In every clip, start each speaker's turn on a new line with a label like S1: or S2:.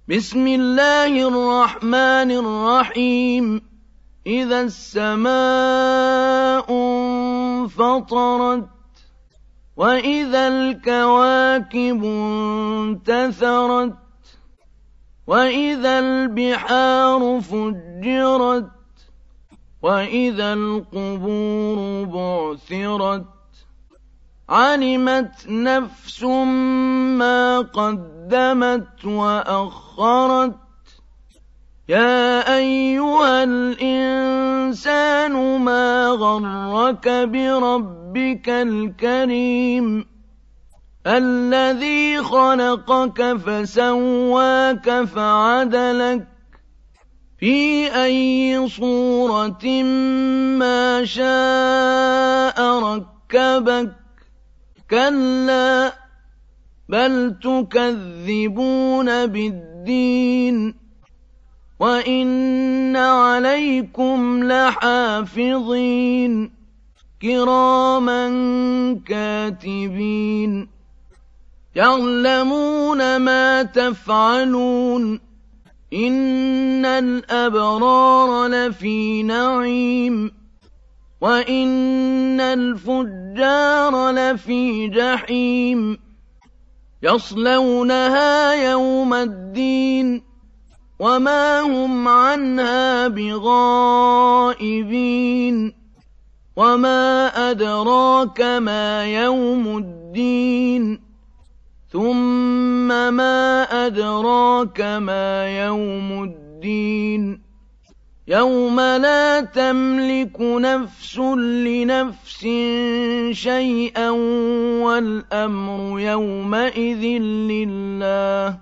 S1: بسم الله الرحمن الرحيم إذا السماء انفطرت وإذا الكواكب انتثرت وإذا البحار فجرت وإذا القبور بعثرت علمت نفس ما قدمت وأخرت يا أيها الإنسان ما غرك بربك الكريم الذي خلقك فسواك فعدلك في أي صورة ما شاء ركبك كلا بل تكذبون بالدين وإن عليكم لحافظين كراما كاتبين يعلمون ما تفعلون إن الأبرار لفي نعيم وإن الفجار لفي جحيم يصلونها يوم الدين وما هم عنها بغائبين وما أدراك ما يوم الدين ثم ما أدراك ما يوم الدين يوم لا تملك نفس لنفس شيئا والأمر يومئذ لله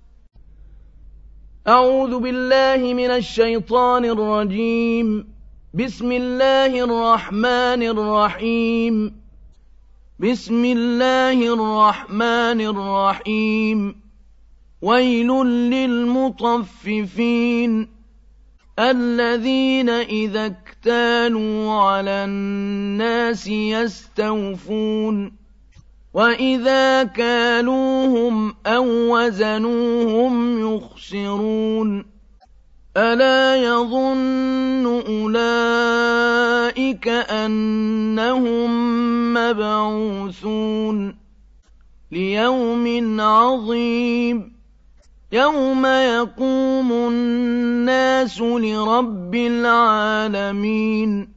S1: أعوذ بالله من الشيطان الرجيم بسم الله الرحمن الرحيم بسم الله الرحمن الرحيم ويل للمطففين الذين إذا اكتالوا على الناس يستوفون وإذا كالوهم أو وزنوهم يخسرون ألا يظن أولئك أنهم مبعوثون ليوم عظيم يوم يقوم الناس لرب العالمين